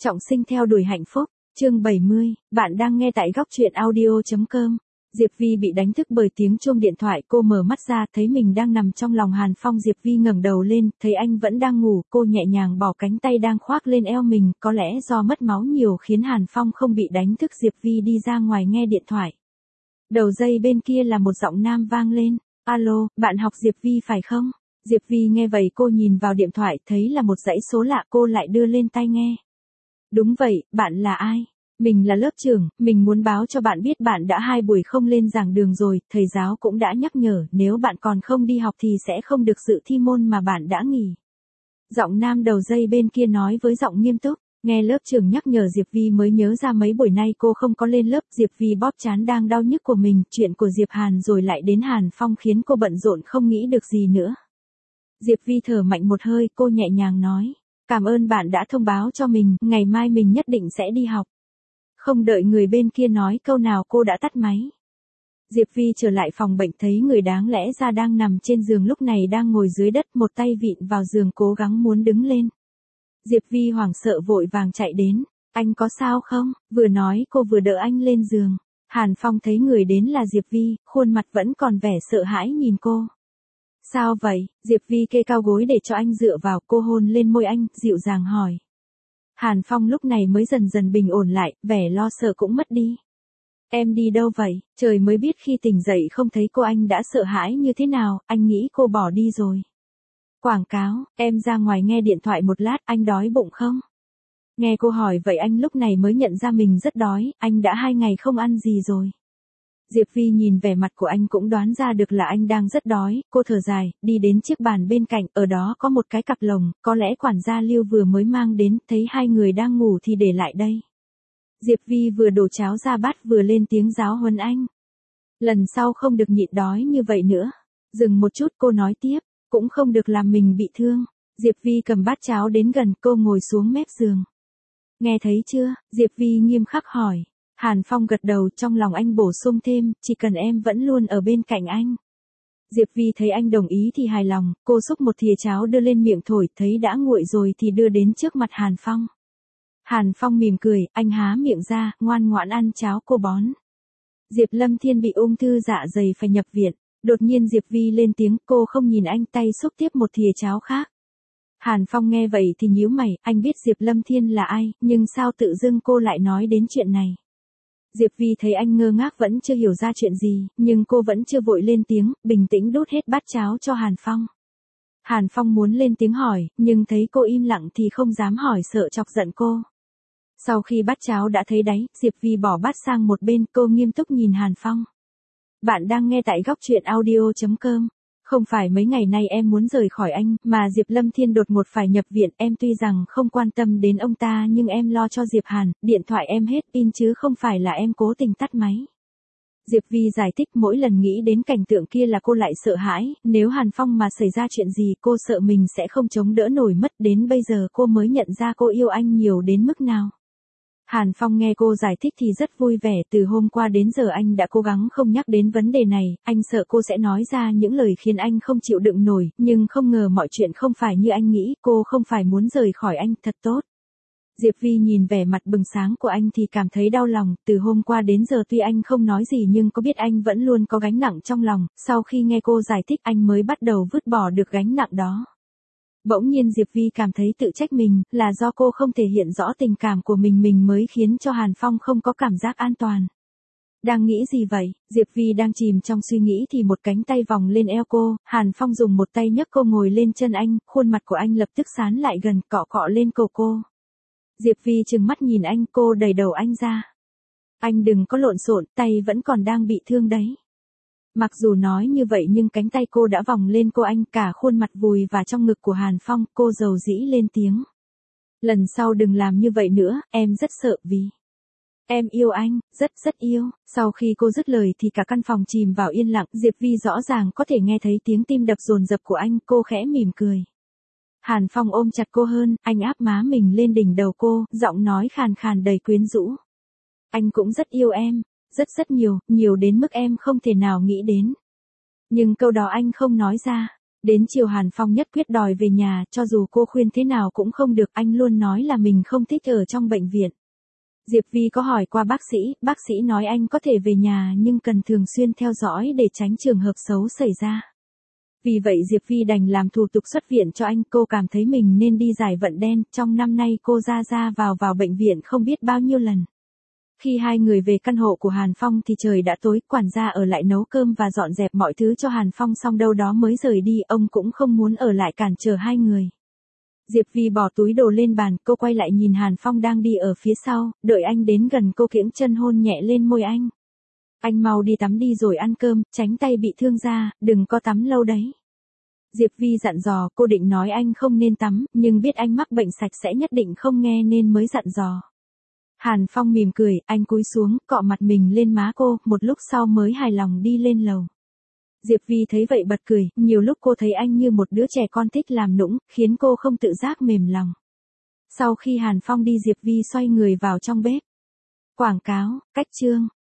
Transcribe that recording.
Trọng sinh theo đuổi hạnh phúc, chương 70, bạn đang nghe tại góc truyện audio.com. Diệp Vi bị đánh thức bởi tiếng chuông điện thoại, cô mở mắt ra, thấy mình đang nằm trong lòng Hàn Phong. Diệp Vi ngẩng đầu lên, thấy anh vẫn đang ngủ, cô nhẹ nhàng bỏ cánh tay đang khoác lên eo mình, có lẽ do mất máu nhiều khiến Hàn Phong không bị đánh thức. Diệp Vi đi ra ngoài nghe điện thoại. Đầu dây bên kia là một giọng nam vang lên, alo, bạn học Diệp Vi phải không? Diệp Vi nghe vậy cô nhìn vào điện thoại, thấy là một dãy số lạ, cô lại đưa lên tai nghe. Đúng vậy, bạn là ai? Mình là lớp trưởng, mình muốn báo cho bạn biết bạn đã 2 buổi không lên giảng đường rồi, thầy giáo cũng đã nhắc nhở, nếu bạn còn không đi học thì sẽ không được dự thi môn mà bạn đã nghỉ. Giọng nam đầu dây bên kia nói với giọng nghiêm túc, nghe lớp trưởng nhắc nhở Diệp Vi mới nhớ ra mấy buổi nay cô không có lên lớp. Diệp Vi bóp trán đang đau nhức của mình, chuyện của Diệp Hàn rồi lại đến Hàn Phong khiến cô bận rộn không nghĩ được gì nữa. Diệp Vi thở mạnh một hơi, cô nhẹ nhàng nói. Cảm ơn bạn đã thông báo cho mình, ngày mai mình nhất định sẽ đi học. Không đợi người bên kia nói câu nào cô đã tắt máy. Diệp Vi trở lại phòng bệnh thấy người đáng lẽ ra đang nằm trên giường lúc này đang ngồi dưới đất, một tay vịn vào giường cố gắng muốn đứng lên. Diệp Vi hoảng sợ vội vàng chạy đến. Anh có sao không? Vừa nói cô vừa đỡ anh lên giường. Hàn Phong thấy người đến là Diệp Vi, khuôn mặt vẫn còn vẻ sợ hãi nhìn cô. Sao vậy? Diệp Vi kê cao gối để cho anh dựa vào, cô hôn lên môi anh, dịu dàng hỏi. Hàn Phong lúc này mới dần dần bình ổn lại, vẻ lo sợ cũng mất đi. Em đi đâu vậy? Trời mới biết khi tỉnh dậy không thấy cô. Anh đã sợ hãi như thế nào, anh nghĩ cô bỏ đi rồi. Quảng cáo, em ra ngoài nghe điện thoại một lát, anh đói bụng không? Nghe cô hỏi vậy anh lúc này mới nhận ra mình rất đói, anh đã 2 ngày không ăn gì rồi. Diệp Vi nhìn vẻ mặt của anh cũng đoán ra được là anh đang rất đói, cô thở dài, đi đến chiếc bàn bên cạnh, ở đó có một cái cặp lồng, có lẽ quản gia Lưu vừa mới mang đến, thấy 2 người đang ngủ thì để lại đây. Diệp Vi vừa đổ cháo ra bát vừa lên tiếng giáo huấn anh. Lần sau không được nhịn đói như vậy nữa. Dừng một chút cô nói tiếp, cũng không được làm mình bị thương. Diệp Vi cầm bát cháo đến gần, cô ngồi xuống mép giường. Nghe thấy chưa? Diệp Vi nghiêm khắc hỏi. Hàn Phong gật đầu, trong lòng anh bổ sung thêm, chỉ cần em vẫn luôn ở bên cạnh anh. Diệp Vi thấy anh đồng ý thì hài lòng, cô xúc một thìa cháo đưa lên miệng thổi, thấy đã nguội rồi thì đưa đến trước mặt Hàn Phong. Hàn Phong mỉm cười, anh há miệng ra, ngoan ngoãn ăn cháo cô bón. Diệp Lâm Thiên bị ung thư dạ dày phải nhập viện, đột nhiên Diệp Vi lên tiếng, cô không nhìn anh, tay xúc tiếp một thìa cháo khác. Hàn Phong nghe vậy thì nhíu mày, anh biết Diệp Lâm Thiên là ai, nhưng sao tự dưng cô lại nói đến chuyện này. Diệp Vi thấy anh ngơ ngác vẫn chưa hiểu ra chuyện gì, nhưng cô vẫn chưa vội lên tiếng, bình tĩnh đút hết bát cháo cho Hàn Phong. Hàn Phong muốn lên tiếng hỏi, nhưng thấy cô im lặng thì không dám hỏi sợ chọc giận cô. Sau khi bát cháo đã thấy đáy, Diệp Vi bỏ bát sang một bên, cô nghiêm túc nhìn Hàn Phong. Bạn đang nghe tại góc truyện audio.com. Không phải mấy ngày nay em muốn rời khỏi anh, mà Diệp Lâm Thiên đột ngột phải nhập viện, em tuy rằng không quan tâm đến ông ta nhưng em lo cho Diệp Hàn, điện thoại em hết pin chứ không phải là em cố tình tắt máy. Diệp Vi giải thích, mỗi lần nghĩ đến cảnh tượng kia là cô lại sợ hãi, nếu Hàn Phong mà xảy ra chuyện gì cô sợ mình sẽ không chống đỡ nổi mất, đến bây giờ cô mới nhận ra cô yêu anh nhiều đến mức nào. Hàn Phong nghe cô giải thích thì rất vui vẻ, từ hôm qua đến giờ anh đã cố gắng không nhắc đến vấn đề này, anh sợ cô sẽ nói ra những lời khiến anh không chịu đựng nổi, nhưng không ngờ mọi chuyện không phải như anh nghĩ, cô không phải muốn rời khỏi anh, thật tốt. Diệp Vi nhìn vẻ mặt bừng sáng của anh thì cảm thấy đau lòng, từ hôm qua đến giờ tuy anh không nói gì nhưng có biết anh vẫn luôn có gánh nặng trong lòng, sau khi nghe cô giải thích anh mới bắt đầu vứt bỏ được gánh nặng đó. Bỗng nhiên Diệp Vi cảm thấy tự trách mình, là do cô không thể hiện rõ tình cảm của mình mới khiến cho Hàn Phong không có cảm giác an toàn. Đang nghĩ gì vậy? Diệp Vi đang chìm trong suy nghĩ thì một cánh tay vòng lên eo cô, Hàn Phong dùng một tay nhấc cô ngồi lên chân anh, khuôn mặt của anh lập tức sán lại gần, cọ cọ lên cổ cô. Diệp Vi trừng mắt nhìn anh, cô đẩy đầu anh ra. Anh đừng có lộn xộn, tay vẫn còn đang bị thương đấy. Mặc dù nói như vậy nhưng cánh tay cô đã vòng lên cô anh, cả khuôn mặt vùi vào trong ngực của Hàn Phong, cô dầu dĩ lên tiếng. Lần sau đừng làm như vậy nữa, em rất sợ vì em yêu anh, rất rất yêu. Sau khi cô dứt lời thì cả căn phòng chìm vào yên lặng, Diệp Vi rõ ràng có thể nghe thấy tiếng tim đập dồn dập của anh, cô khẽ mỉm cười. Hàn Phong ôm chặt cô hơn, anh áp má mình lên đỉnh đầu cô, giọng nói khàn khàn đầy quyến rũ. Anh cũng rất yêu em. Rất rất nhiều, nhiều đến mức em không thể nào nghĩ đến. Nhưng câu đó anh không nói ra. Đến chiều Hàn Phong nhất quyết đòi về nhà, cho dù cô khuyên thế nào cũng không được, anh luôn nói là mình không thích ở trong bệnh viện. Diệp Vi có hỏi qua bác sĩ nói anh có thể về nhà nhưng cần thường xuyên theo dõi để tránh trường hợp xấu xảy ra. Vì vậy Diệp Vi đành làm thủ tục xuất viện cho anh, cô cảm thấy mình nên đi giải vận đen, trong năm nay cô ra vào bệnh viện không biết bao nhiêu lần. Khi hai người về căn hộ của Hàn Phong thì trời đã tối, quản gia ở lại nấu cơm và dọn dẹp mọi thứ cho Hàn Phong xong đâu đó mới rời đi, ông cũng không muốn ở lại cản trở hai người. Diệp Vi bỏ túi đồ lên bàn, cô quay lại nhìn Hàn Phong đang đi ở phía sau, đợi anh đến gần cô kiễng chân hôn nhẹ lên môi anh. Anh mau đi tắm đi rồi ăn cơm, tránh tay bị thương ra, đừng có tắm lâu đấy. Diệp Vi dặn dò, cô định nói anh không nên tắm, nhưng biết anh mắc bệnh sạch sẽ nhất định không nghe nên mới dặn dò. Hàn Phong mỉm cười, anh cúi xuống, cọ mặt mình lên má cô, một lúc sau mới hài lòng đi lên lầu. Diệp Vi thấy vậy bật cười, nhiều lúc cô thấy anh như một đứa trẻ con thích làm nũng, khiến cô không tự giác mềm lòng. Sau khi Hàn Phong đi Diệp Vi xoay người vào trong bếp. Quảng cáo, cách chương.